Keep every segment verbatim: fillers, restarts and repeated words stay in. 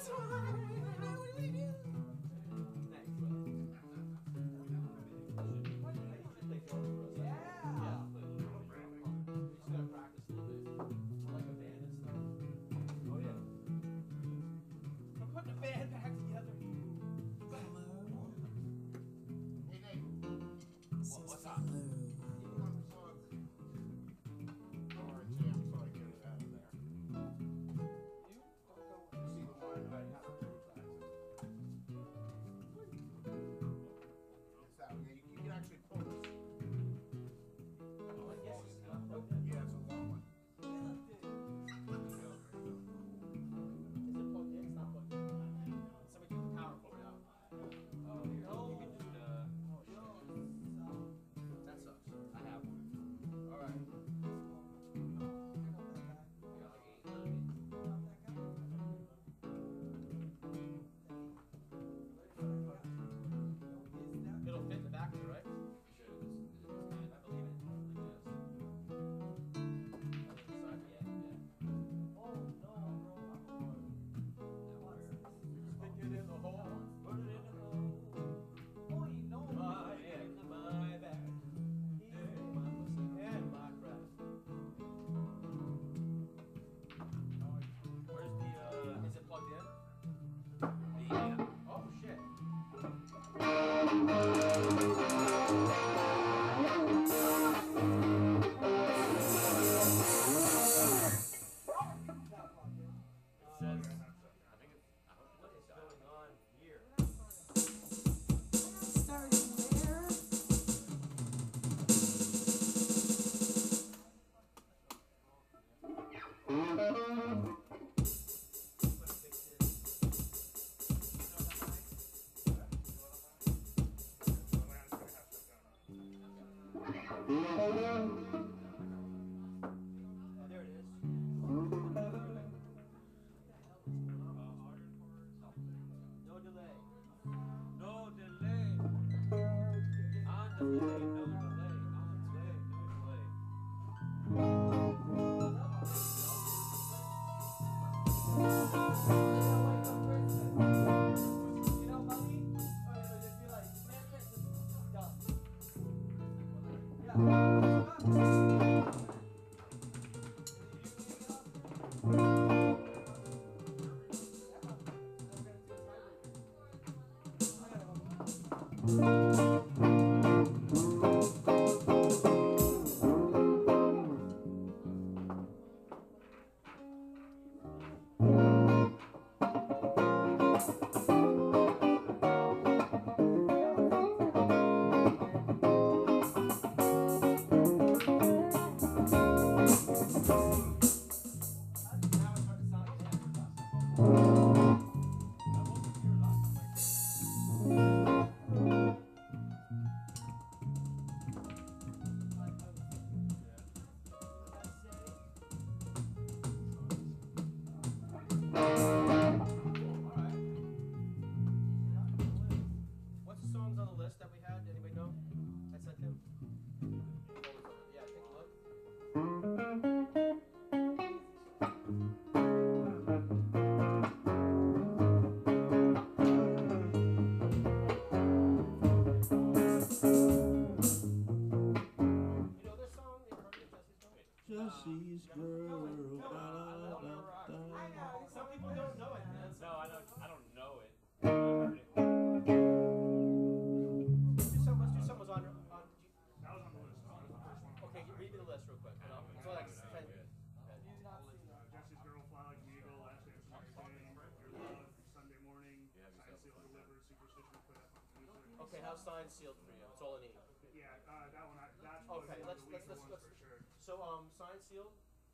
Okay, how's Signed Sealed for you? That's all I need. Yeah, uh, that one. I, that's okay. Let's the let's let's let's. for sure. So um, Signed Sealed.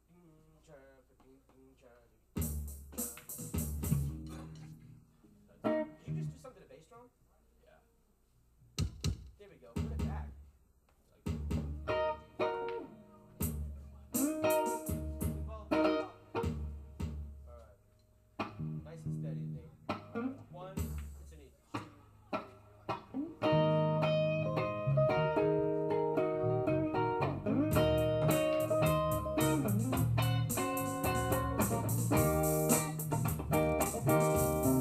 Did you just do something to bass drum? Yeah. There we go. Put it back. All right. Nice and steady, Nate. One. It's an E. Thank you.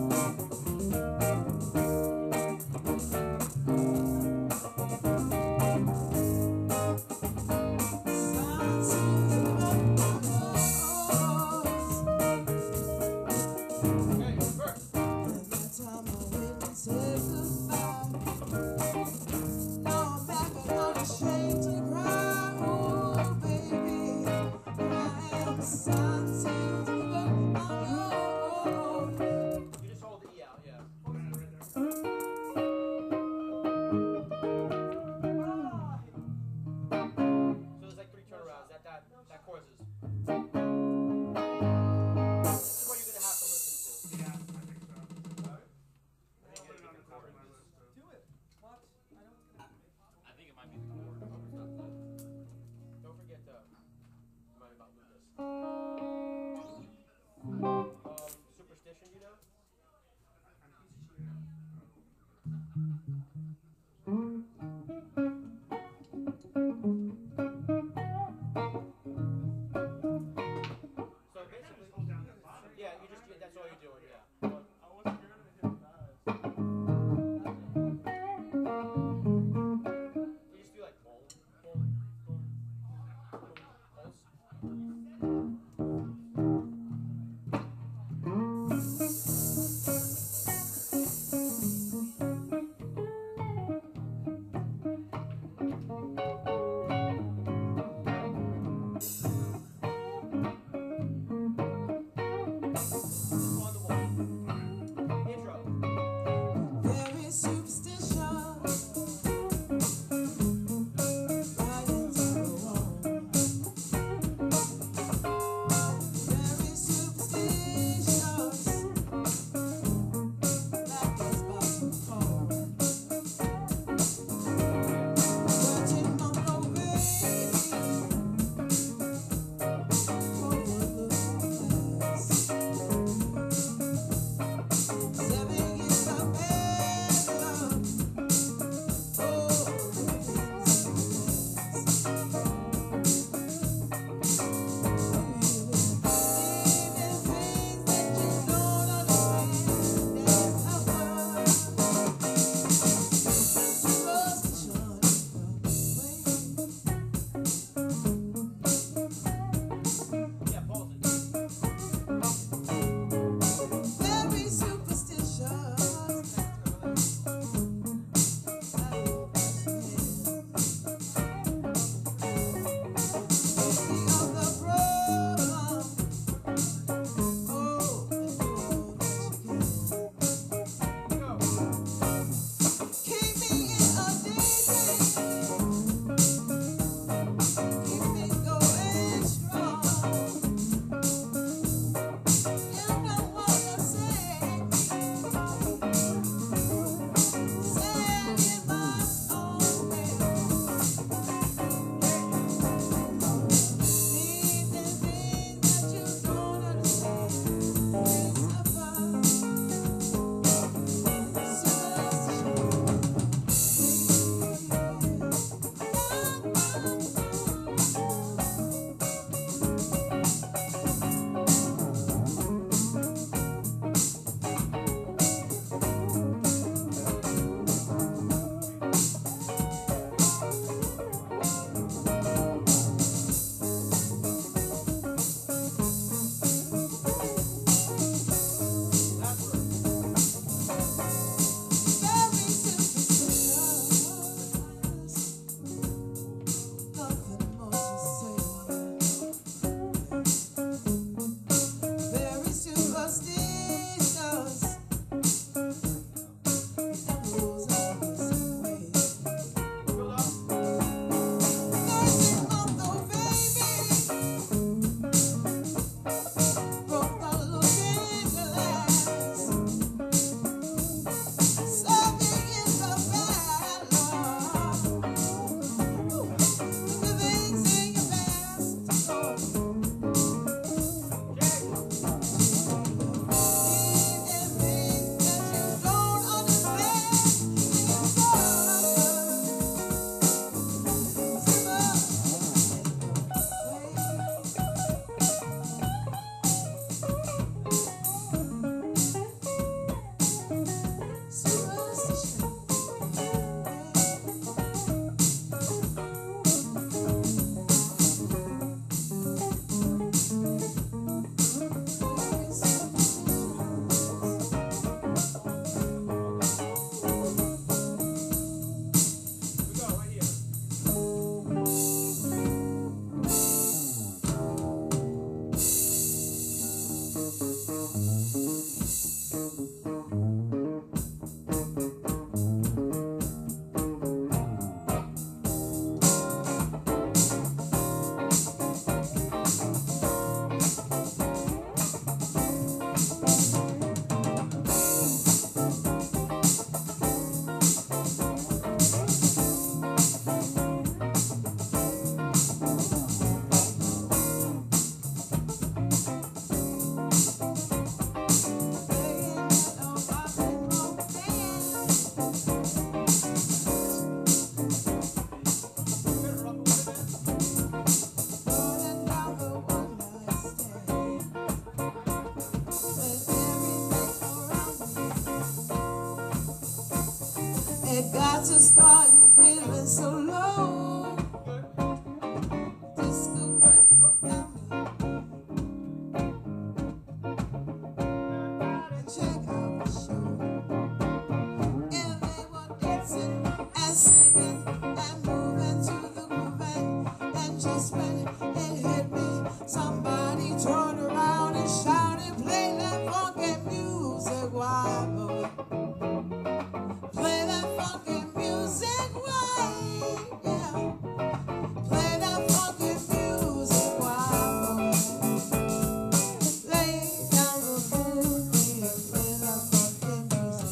just when it hit me, somebody turned around and shouted, play that funky music, why, boy? Play that funky music, why? Yeah. Play that funky music, why, boy? Lay down the boogie and play that funky music.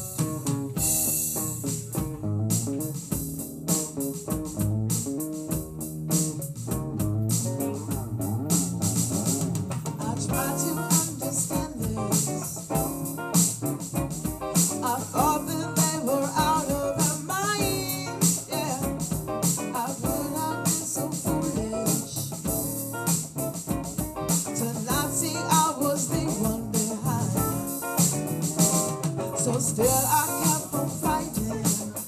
I try to understand this. I thought that they were out of their minds, yeah. I would have been so foolish to not see I was the one behind. So still I kept on fighting,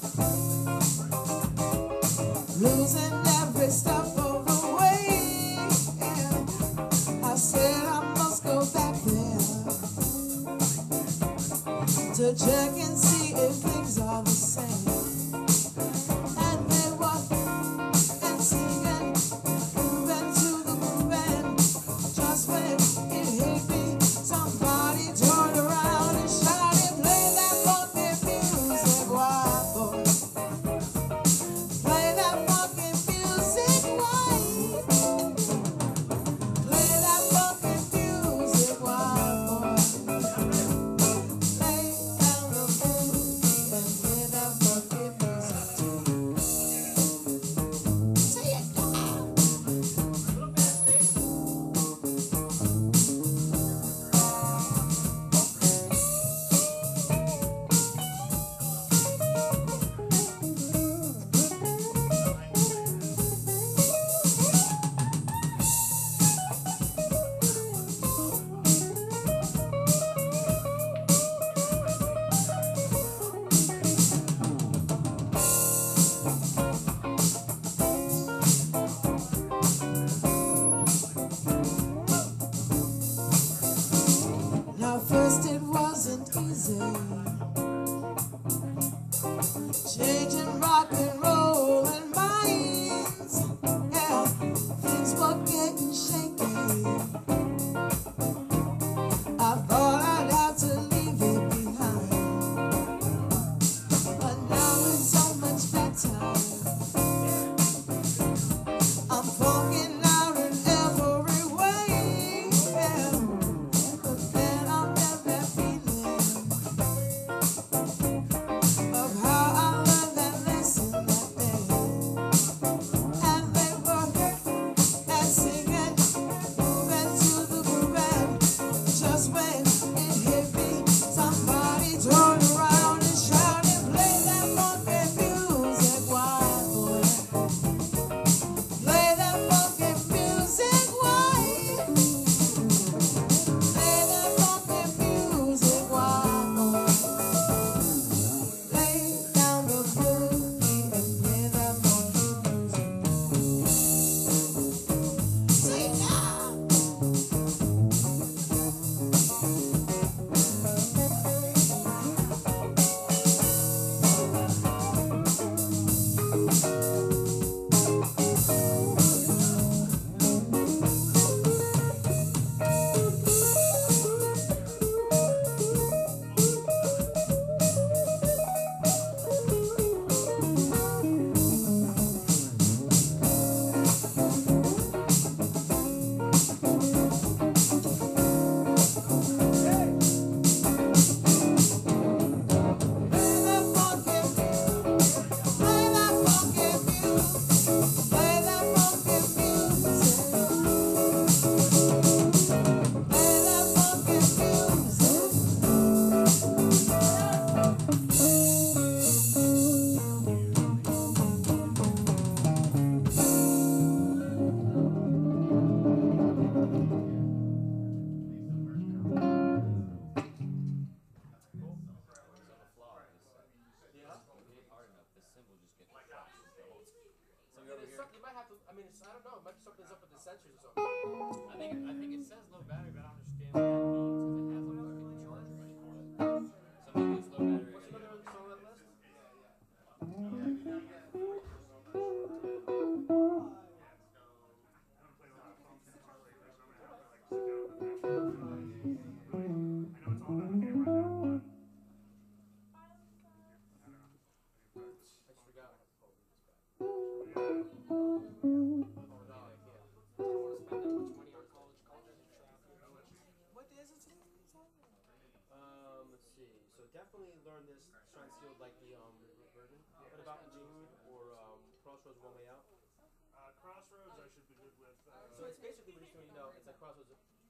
losing every step of the way, yeah. I said I must go back there to check and see if things are the same. And they were and singing, moving to the groove, and just when it hit me, somebody turned around and shouted, play that funky music, why, boy? Play that funky music, why? Play that funky music, why, boy? Lay down the boogie and play that funky music. Say it loud. Now first it wasn't easy, changing rock and roll and minds, yeah. Things were getting shaky. I thought I'd have to leave it behind, but now it's so much better. I'm fucking out in every way, yeah. But then I'll get that feeling of how I learned that lesson that day. And they were and singing, moving to the groove, and just when it hit me, somebody turned around and shouted, play that funky music, why, boy? Play that funky music, why? Play that funky music, why, boy? Lay down the boogie and play that funky music. Say it now. Play that funky, play that funky music, play that funky music, play that funky music. You might have to. I mean, it's, I don't know. It might be something's up with the sensors or something. I think I think it says low battery, but I don't understand what that means because it has a fucking charger ready for it. So maybe it's low battery. What's another song on that list? Crossroads, One Way Out? Uh, Crossroads, I should be good with. Uh, So it's basically what he's doing, you know, it's like Crossroads.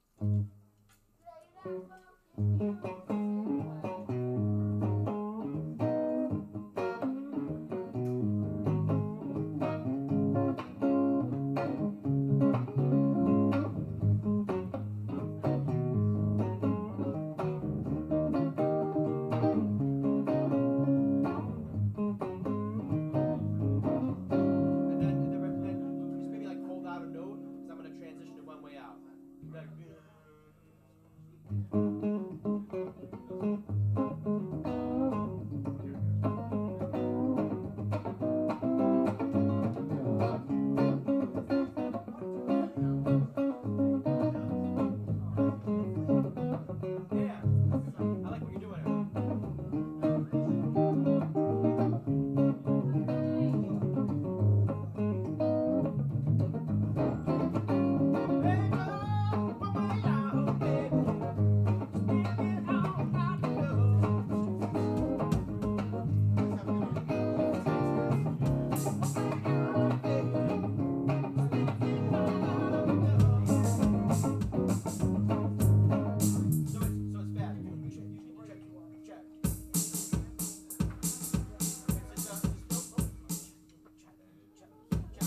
And then, and then, then just maybe like hold out a note, because I'm going to transition to One Way Out. Like, yeah, I like what you're doing. So it's, so it's bad. You, you should, you should check, check. It's just, uh, just, oh, oh, check,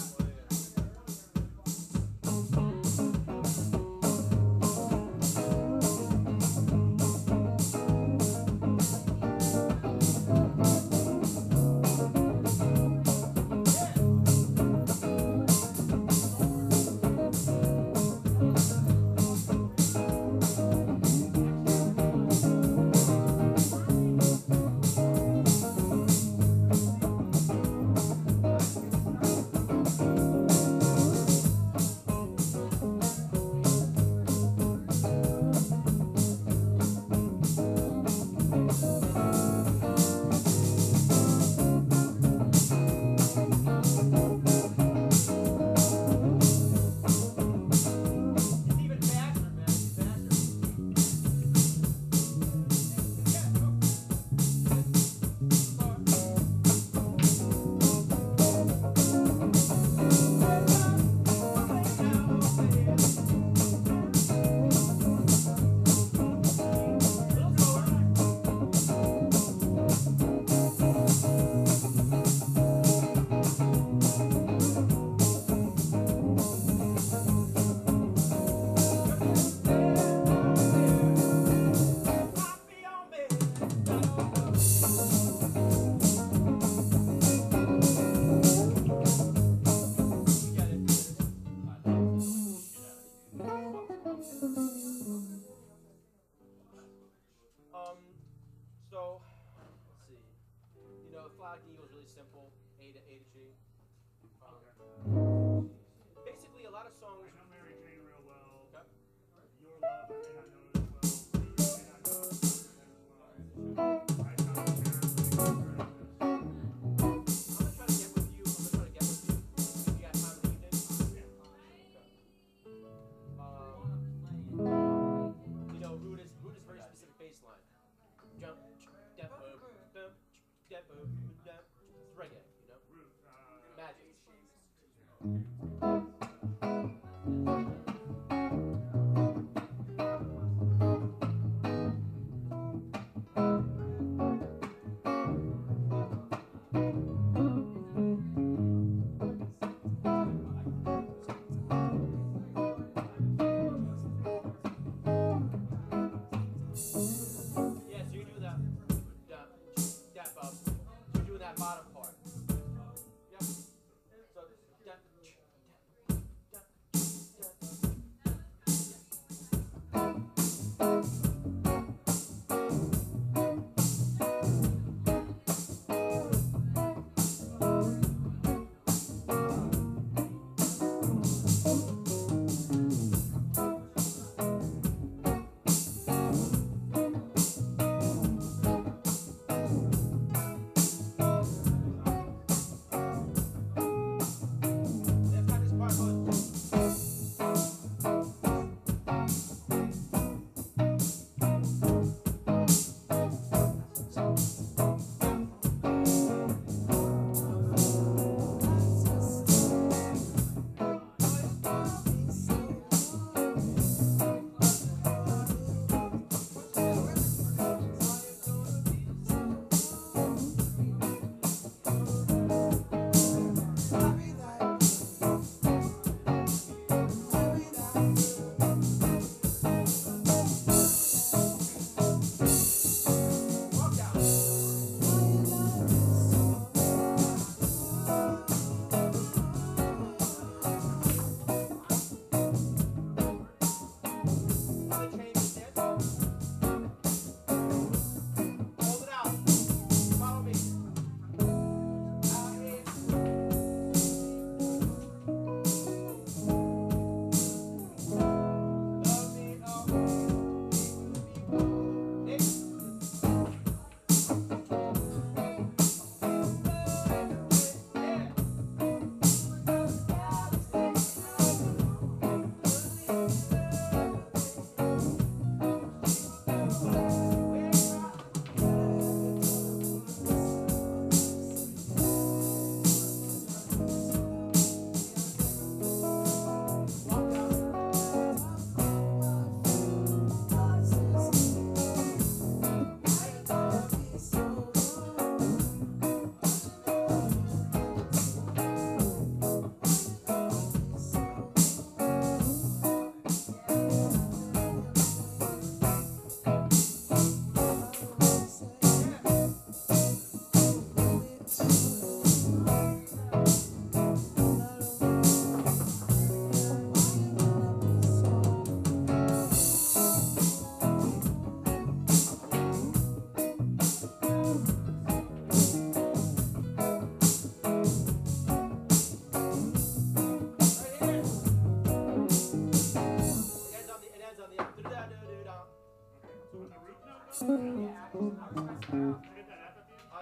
It's even faster, man. It's faster. Um, so, let's see. You know, Flag Eagle is really simple. A to A to G. Um, basically, a lot of songs. I know Mary Jane real well. Okay. Your Love, I may not know it as well. Bruce, I may not know it as well. I found it terribly good. I'm gonna try to get with you. I'm gonna try to get with you. If you got time in the evening. Um, you know, Root is Root is very specific bass line. Jump, step, boom, boom, step, boom, step. It's reggae, you know. Root, uh, Magic.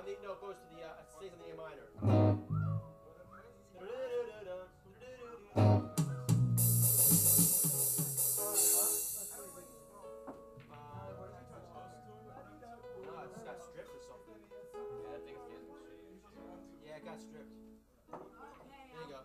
the, no, it goes to the, uh, it stays on the A minor. No, it's got stripped or something. Yeah, that thing's getting shitty. Yeah, it got stripped. There you go.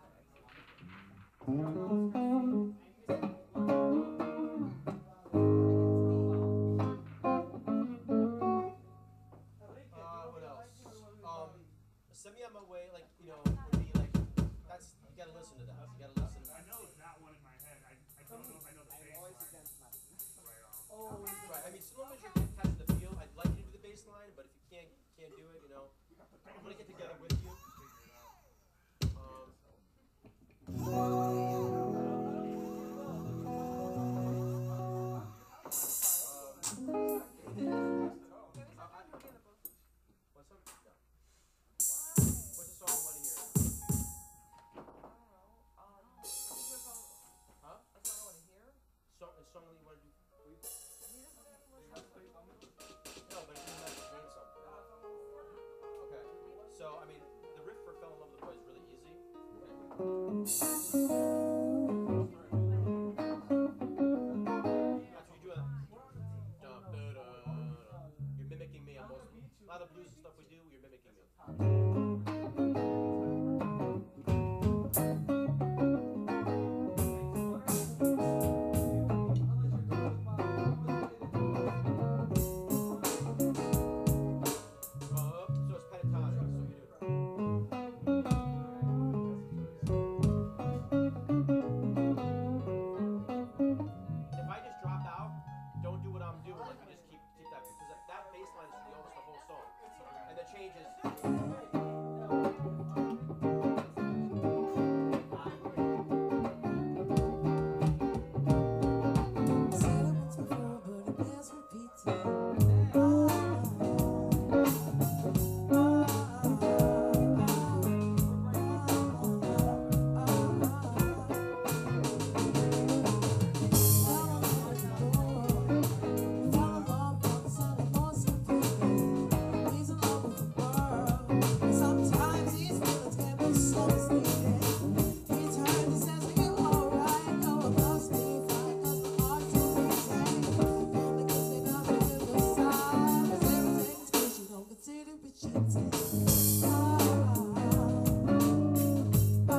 Uh, what else? Um, Send Me On My Way, like, you know, would be like, that's, you gotta listen to that. You gotta listen. I know that one in my head. I, I don't know if I know the bass line. Right on. Right, I mean, so long as you can catch the feel, I'd like you to do the bass line, but if you can't, can't do it, you know, I'm gonna get together with you. Um, what's up? No. What's the song you want to hear? Huh? Song, a song that you want to do? No, but it doesn't have to mean something. Okay. So, I mean, the riff for Fell in Love with the Boy is really easy. That's what you do. That. Dum, da, da, da. You're mimicking me almost. A lot of blues and stuff we do, you're mimicking me. Uh, so it's pentatonic, so you do. If I just drop out, don't do what I'm doing. Like you just keep keep that because that, that bass line is the almost the whole song, and the changes. Said it once before, but it bears repeating. Sometimes these feelings can be so misleading. Each time he says that you alright, no one must be fine, 'cause the heart's too easy. Only 'cause they never give a sign. 'Cause everything's good, you don't consider it cheating. Ah, ah,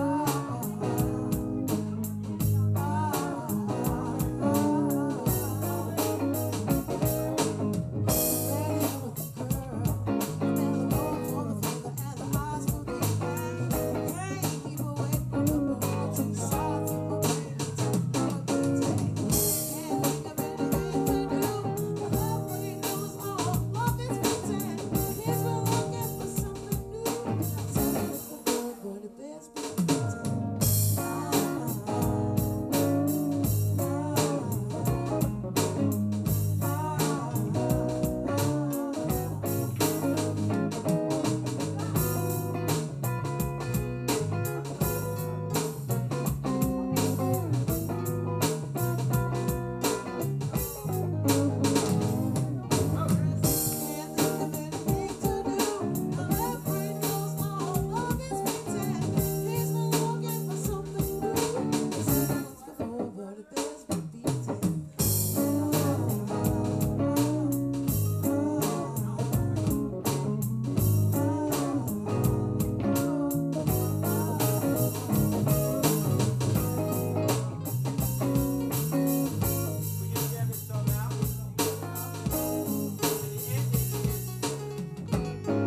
We just jam this song out. And the ending is.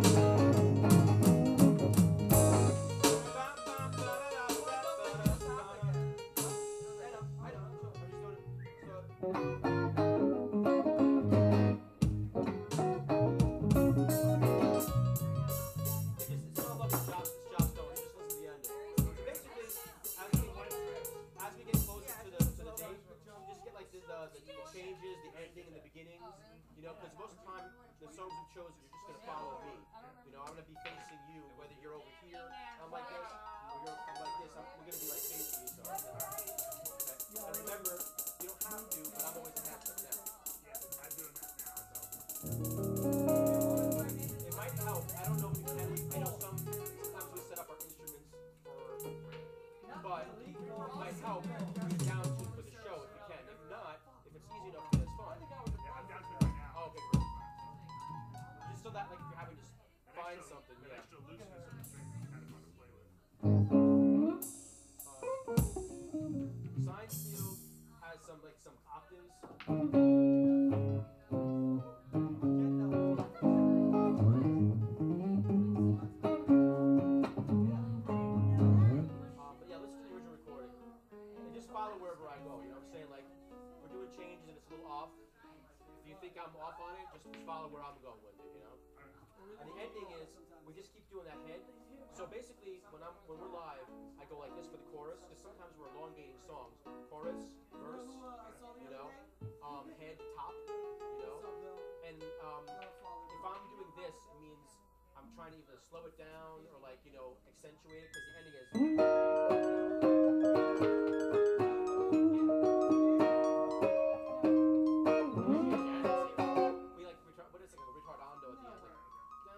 I know, so I'm just doing it. So, it's just, it's all about the job, it's job stone. You just listen to the ending. Basically, as we, as we get closer to the to the date, you just get like the, the, the, the changes, the ending, and the beginnings. You know, because most of the time, the songs we chose, you're just gonna follow me. You know, I'm gonna be facing you, whether you're over here, I'm like this, or you're I'm like this. I'm, we're gonna be like facing each other. Okay? And remember, you don't have to, but I'm always a half step down. Yeah, I'm doing that now. So. It might help find so something, the yeah. extra looseness of the strings is kind of fun to play with. Uh, Science Field has some like some octaves. Uh, but yeah, listen to the original recording and just follow wherever I go. You know what I'm saying? Like, if we're doing changes and it's a little off. If you think I'm off on it, just follow where I'm going with it. You know. And the ending is we just keep doing that head. So basically, when I'm when we're live, I go like this for the chorus because sometimes we're elongating songs. Chorus, verse, you know, um, head, top, you know. And um, if I'm doing this, it means I'm trying to either slow it down or like you know accentuate it because the ending is. We like retard, what is it, like a retardando at the end, like.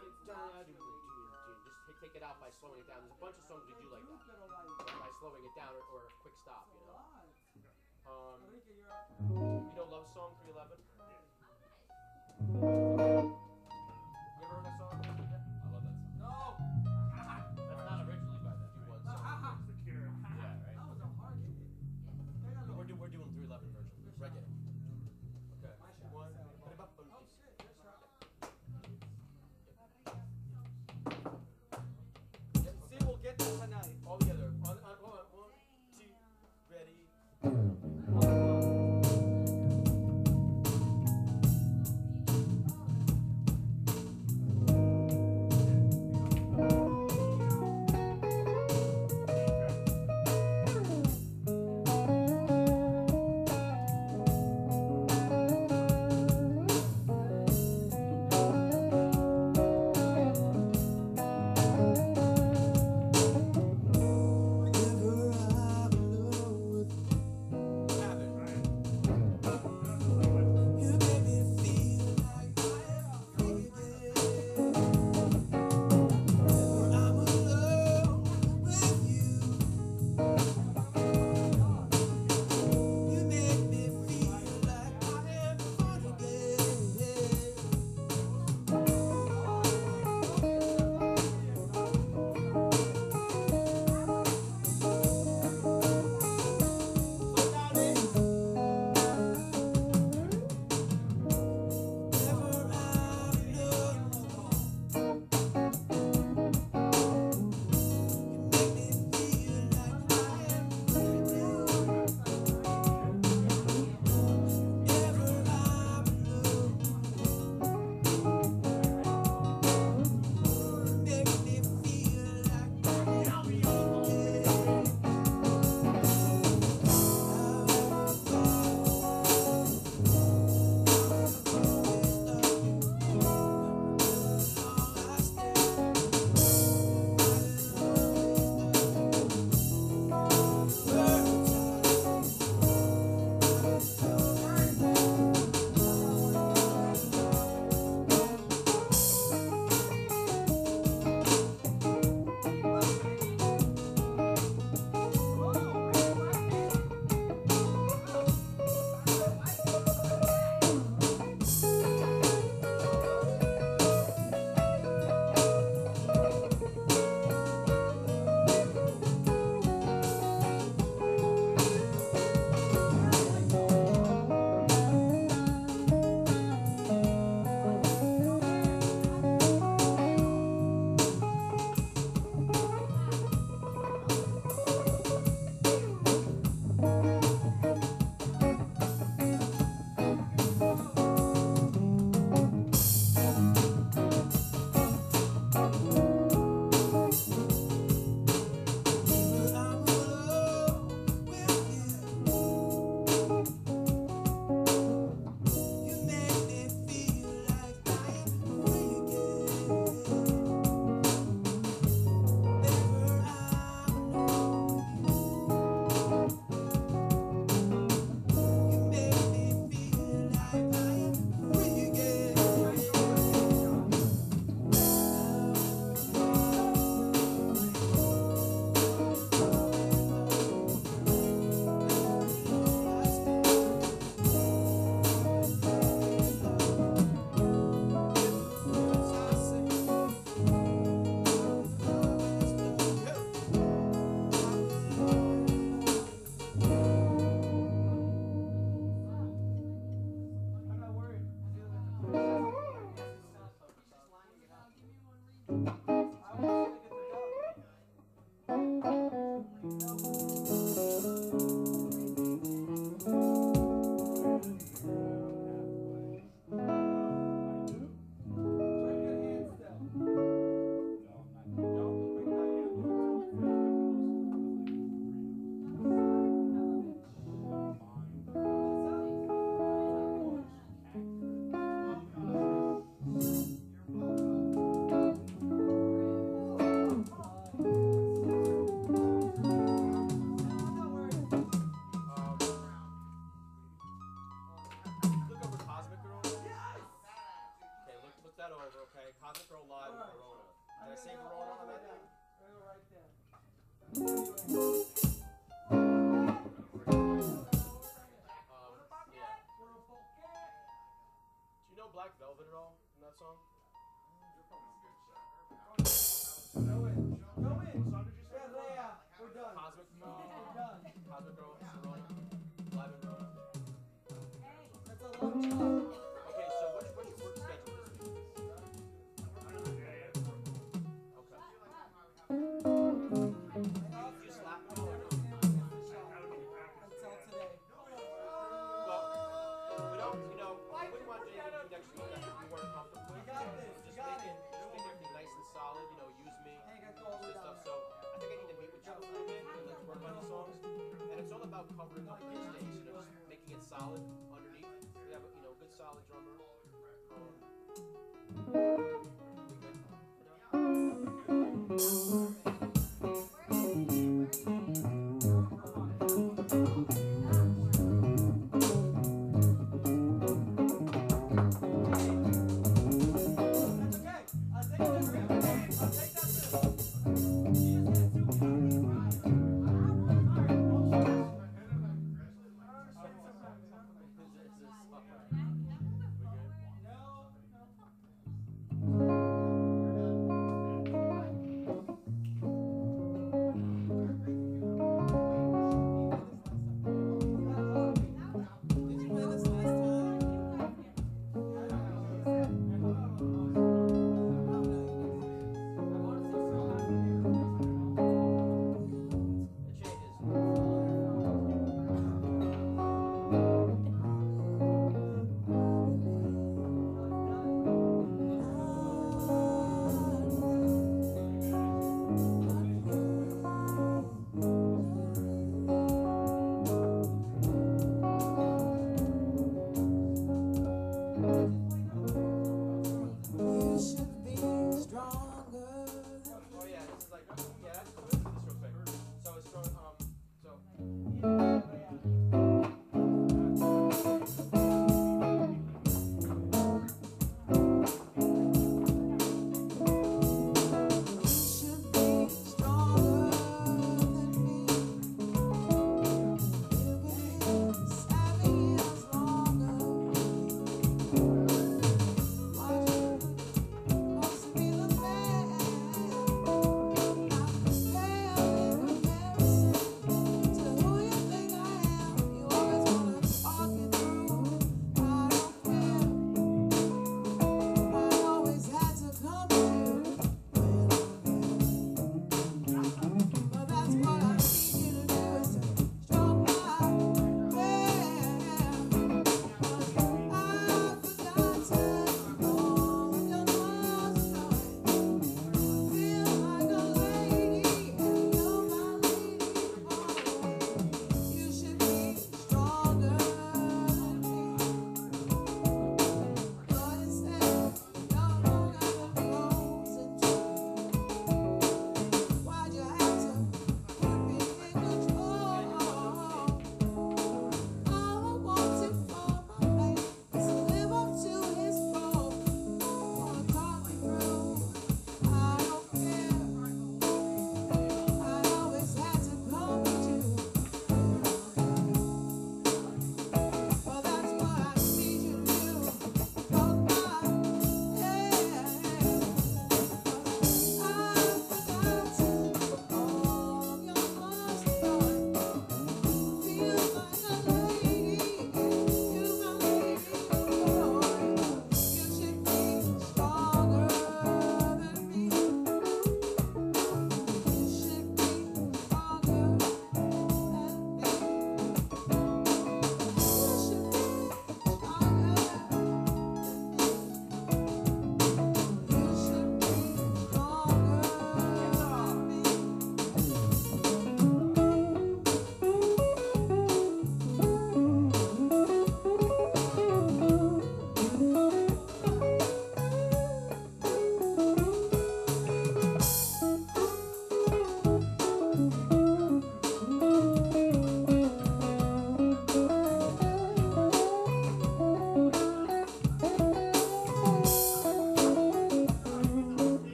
Just take, take it out by slowing it down. There's a bunch of songs we do like that, like by slowing it down or, or a quick stop, you know. Um, you know, Love Song three eleven. You ever heard that song? I love that song. No. That's not originally by them. Do Right? one song. It's the Cure. Yeah, right. We're doing we're doing three eleven version. Reggae. Okay. One. See, we'll get there tonight. All together. On, on, hold on. One, two, ready. Whenever I'm alone with Have it. without covering up the stage, you know, just making it solid underneath. We have a, you know, good solid drummer.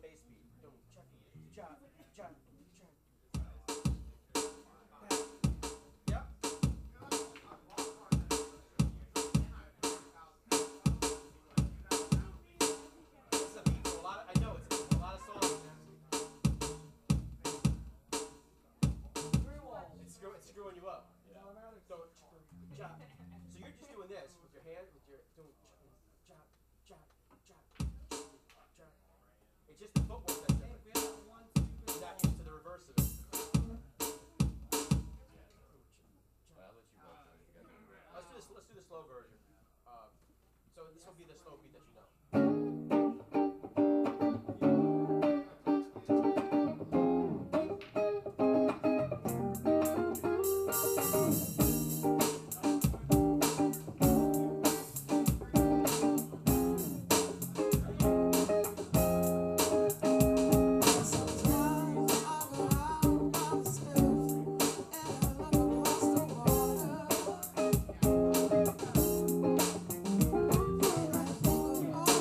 bass beat. Don't check it. Chop, chop, chop. Yep. This is a beat for a lot of, I know it's a lot of songs. It's, screw, it's screwing you up. Yeah. Don't chop. So you're just doing this with your hand, with your don't chop, chop, chop, chop. It's just the footwork that's different. You're not used to the reverse of it. Well, I'll let you go through it. You gotta do it. Let's do this. Let's do the slow version. Um, so this will be the slow beat that you know. Sometimes I go out on the surf and I look across the water.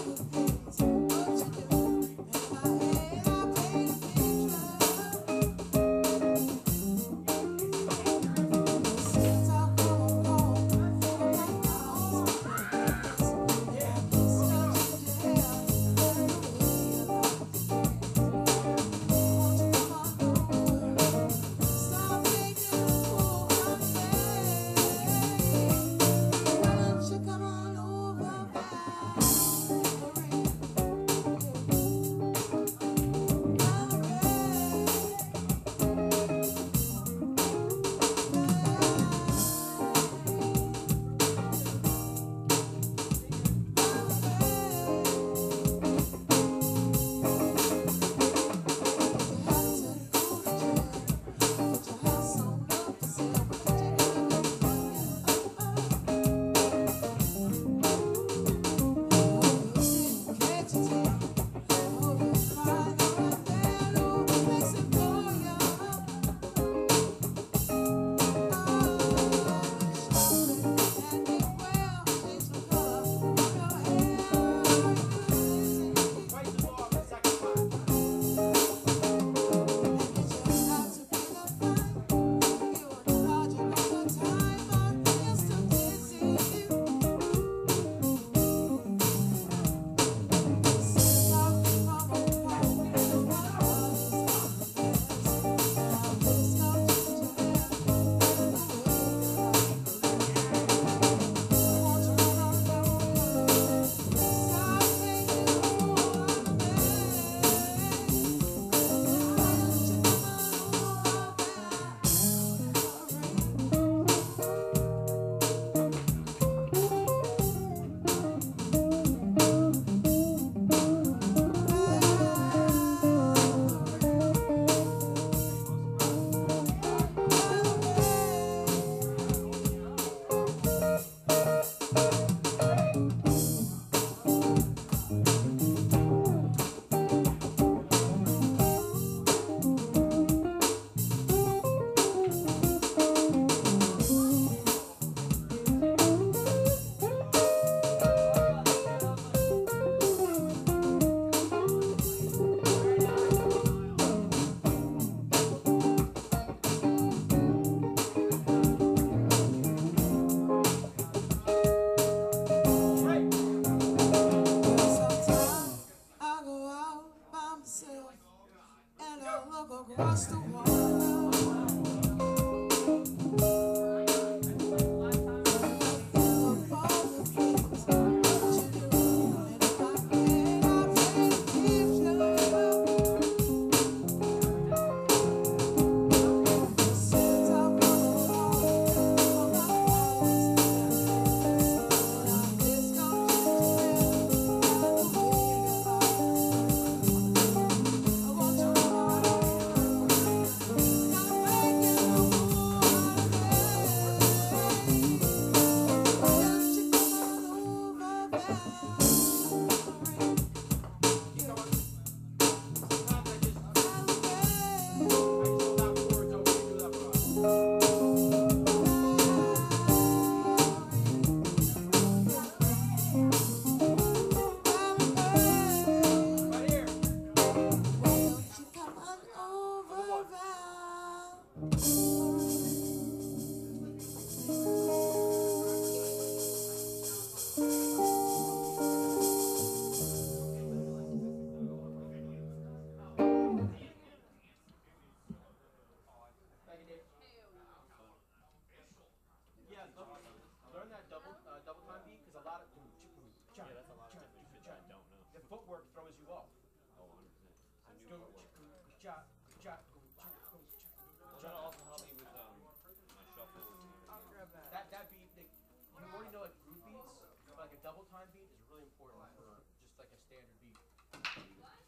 cha, Yeah, that's a lot of cha, different shit cha. that I don't know. The footwork throws you off. Oh, one hundred percent. Some new Go footwork. cha, cha, go cha, go cha. Well, that'll also help me with um my shuffle and everything. That that beat, like, you already know like groove beats, but like a double time beat is really important for just like a standard beat. You take my, uh,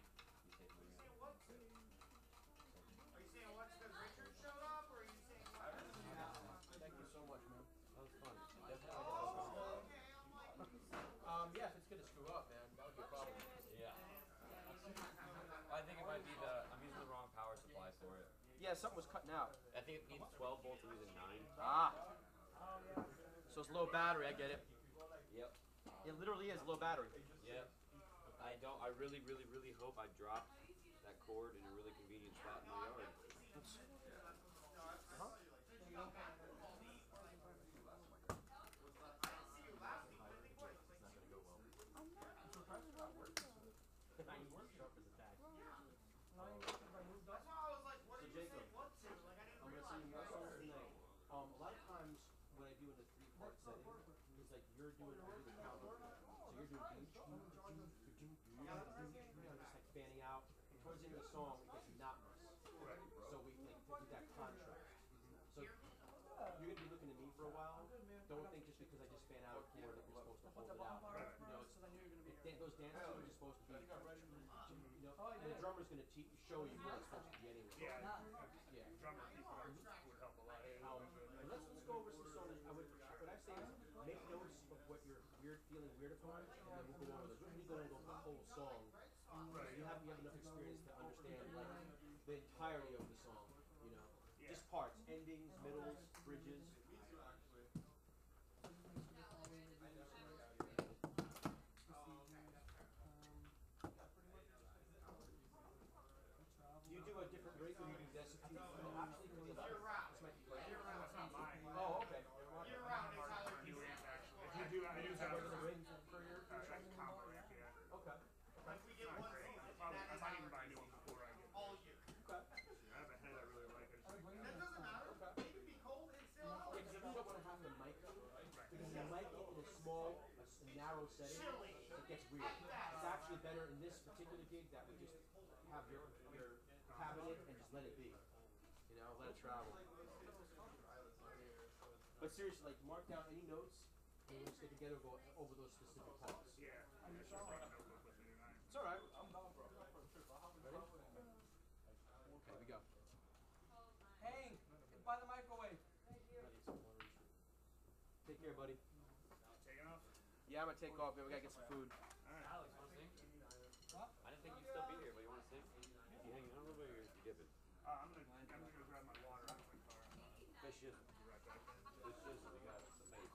Are you saying what's because Richard showed up, or are you saying what? Thank you so much, man. That was fun. Definitely. Um, yeah, if it's gonna screw up, man, that would be a problem. Yeah. I think it might be the I'm using the wrong power supply for it. Yeah, something was cutting out. I think it needs twelve volts. I'm using nine. Ah. So it's low battery. I get it. Yep. It literally is low battery. Yep. I don't. I really, really, really hope I dropped that cord in a really convenient spot in my yard. Huh? That's why I was like, what So did you say Jacob, what to? Like, I didn't I'm gonna realize sing you what a song to say. tonight. Um, a lot of times when I do in the three part setting, it's like you're doing I do the counter. So you're doing I'm just like fanning out. And towards the end of the song, it gets monotonous. So we like to do that contrast. So you're gonna be looking at me for a while. Don't think just because I just fan out a chord that you're supposed to hold it out. You know, it's, it, dan- those dance tunes are supposed to be, you know, and the drummer's gonna te- show you where it's supposed to be anyway. Yeah, Yeah. drummer people would help a lot. Um, but let's, let's go over some songs. I would, what I say is make notes of what you're weird, feeling weird upon, and then we'll go over those. We're gonna go over the whole song. So you have, you have enough experience to understand like the entirety of the song, you know. Just parts, endings, middles, bridges. Do you do a different rate when you do this? Actually, because of Year round. this might be great. Year round. That's not mine. Oh, okay. Year round is how they're You using. actually. If you do, I use that Regular for rate for your, uh, like combo amp, yeah. okay. If we get one season, probably, I might even buy a new one before I get All year. Okay. I have a head I really like. I just like That doesn't matter. Okay. It can be cold and still Yeah, out. because you don't want to have the mic because the mic in a small, a, s- a narrow setting, it gets weird. It's actually better in this particular gig that we just have your your cabinet and just let it be. You know, let it travel. But seriously, like mark down any notes and we'll just get together and go over those specific parts. yeah. I should bring a notebook with me tonight. It's alright. Ready? Okay, we go. Hey, by the microwave. Take care, buddy. Taking off? Yeah, I'm gonna take off, man. We gotta get some food. Alright. Alex, wanna sing? What? I didn't think you'd still be here, but you wanna sing? You hanging out a little bit or you dipping? Uh, I'm gonna, I'm gonna go grab my water out of my car. Fish is. Be right back. Fish is. We got some mate.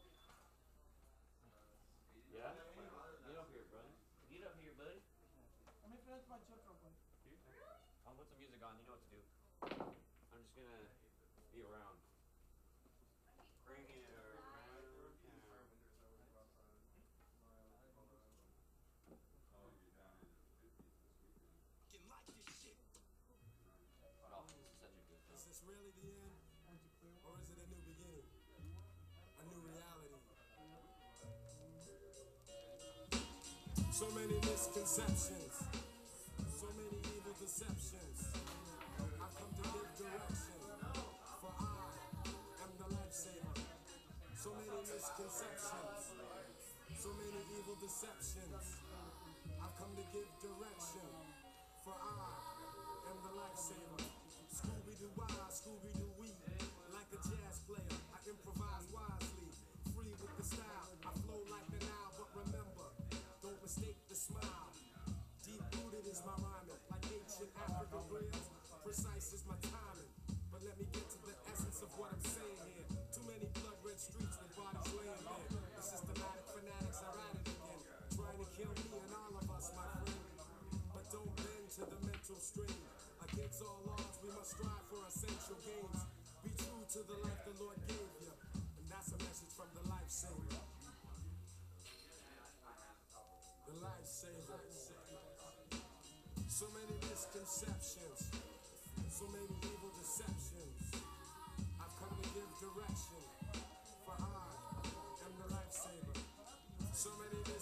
Yeah? Get up here, brother. Get up here, buddy. Let me finish my chips real quick. Here. I'll put some music on. You know what to do. I'm just gonna be around. Bring it around town. Oh, this is such a good Is song. this really the end? Or is it a new beginning? A new reality? So many misconceptions. So many evil deceptions. I've come to give direction. For I am the lifesaver. So many misconceptions. So many evil deceptions. I've come to give direction. For I am the lifesaver. Scooby-Doo-wah, Scooby-Doo-wee. Like a jazz player, I improvise wisely. Free with the style, I flow like the Nile. But remember, don't mistake the smile. Deep-rooted is my rhyming, like ancient African prayers. Precise is my timing. But let me get to the essence of what I'm saying here. Too many blood-red streets with bodies laying there. The systematic fanatics are at it again, trying to kill me and all of us, my friend. But don't bend to the mental strain. Against all odds, we must strive for essential gains. Be true to the life the Lord gave you. And that's a message from the lifesaver. The lifesaver. So many misconceptions. So many evil deceptions. I've come to give direction. For I am the lifesaver. So many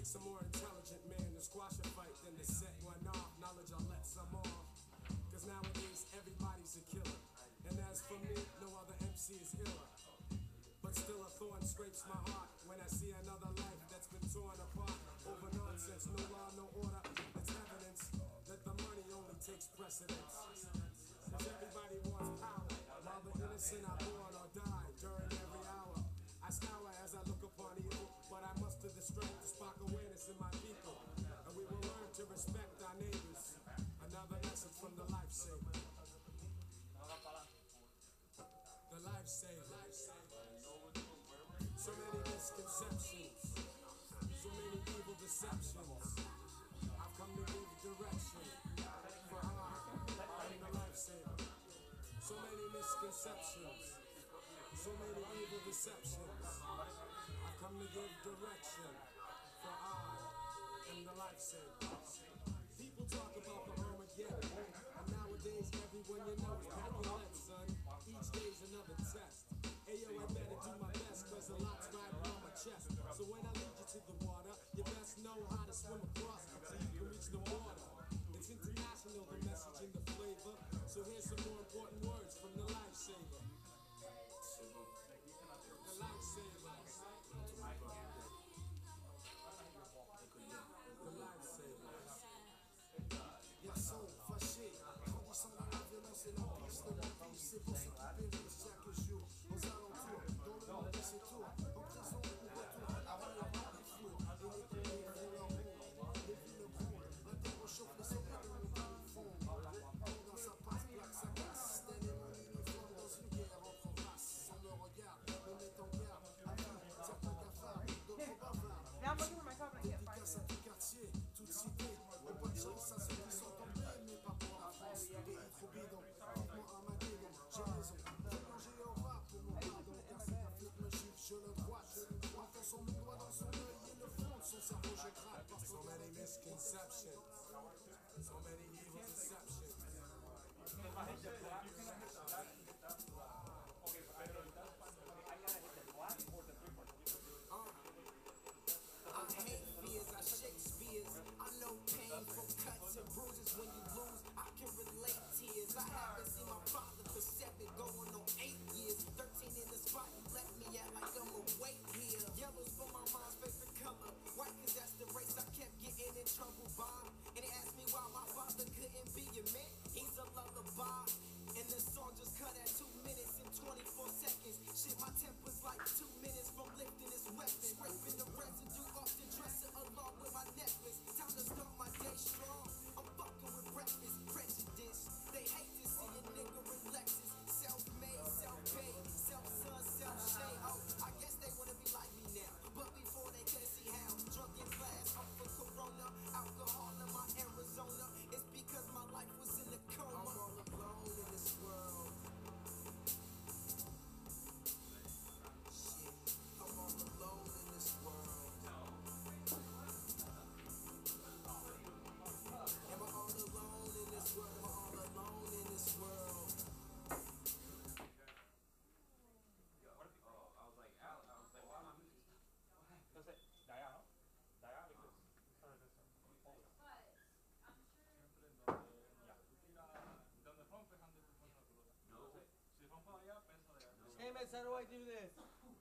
takes a more intelligent man to squash a fight than to set one off. Knowledge I'll let some off. Cause nowadays everybody's a killer. And as for me, no other M C is iller. But still a thorn scrapes my heart when I see another life that's been torn apart over nonsense. No law, no order. It's evidence that the money only takes precedence. Cause everybody wants power, while the innocent are born or die during every hour. I scour as I look upon evil, but I muster the strength to spark awareness in my people. And we will learn to respect our neighbors. Another message from the lifesaver. The lifesaver. So many misconceptions, so many evil deceptions. I've come to give direction, for I am the lifesaver. So many misconceptions, so many evil deceptions. I've come to give direction, for I am the lifesaver. People talk about the Armageddon, and nowadays everyone you know is packing lead, son. Each day's another test. Ayo, I better do my best, cause a lot's riding on my chest. So when I lead you to the water, you best know how to swim across so you can reach the water. It's international, the message and the flavor. So here's some more important words from the lifesaver. The lifesaver. The lifesaver. Yes, so, fâché, grandissant dans la violence et l'empire de la vie, c'est pour s'occuper de chaque jour, aux alentours, dans le monde de ses tours, en prison ou retour, avant la mort des flots, et les premiers font leur roue, les villes grondent, un terreau chauffe les sommets de montagne fond, dans sa passe, plaque sa casse, tel est mon uniforme dans une guerre entre races, sans me regard, me met en garde, à vie, certains cafards, d'autres bavards, Now I'm looking for my cup and I can't find dédicace it. à tout quartier, toute cité, au pas de chance à ceux qui sont en paix, mais pas pour la France, pays trop bidon, vivement Armageddon, j'ai raison, plongé au rap pour mon pardon, car c'est un flic me chiffre, je le droite, en fonçant mon doigt dans son œil et le fond de son cerveau, je gratte, parce so many misconceptions, so many evil deceptions. I hate fears, I Shakespeare's. I know pain from cuts and bruises when you lose. I can relate tears. I haven't seen my father for seven, going on eight years. Thirteen in the spot, you left me at like I'm a weight here. Yellow's for my mom's favorite color. White, cause that's the race I kept getting in trouble by. And they asked me why my father couldn't be a man. He's a lullaby. And the song just cut at two minutes and twenty-four seconds. Shit, my temper's like two minutes from lifting this weapon. Scraping the residue off the dresser along with my necklace. Time to start my day strong. I'm fucking with breakfast, prejudice. They hate to see a nigga in Lexus. Self-made, self-paid, self-son, self-shade. Oh, I guess they wanna be like me now. But before they couldn't see how. Drunk in class, up for Corona. Alcohol in my Arizona. It's because my life was in a coma. I'm all alone in this world. Shit, I'm all alone in this world. Am I all alone in this world? Am I all alone in this world? Hey, Miss, how do I do this?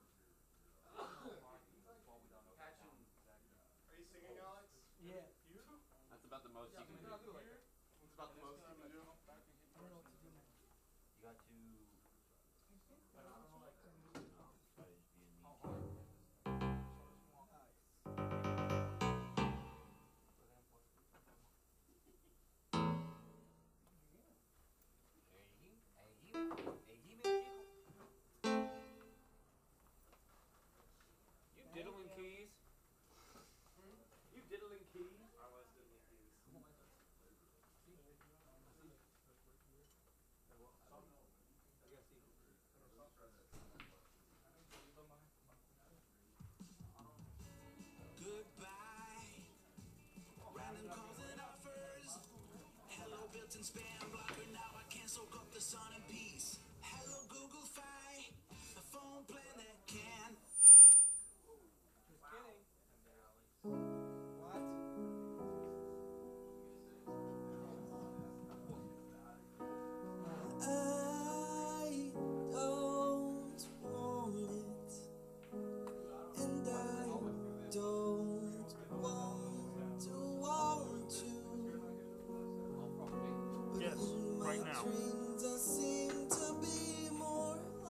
Are you singing, Alex? Yeah. You? That's about the most you can do. I'll do it. It's about the most you can do. I don't know what to do now. You got to. You diddling keys? You diddling keys? I was doing keys. right now. Dreams are seen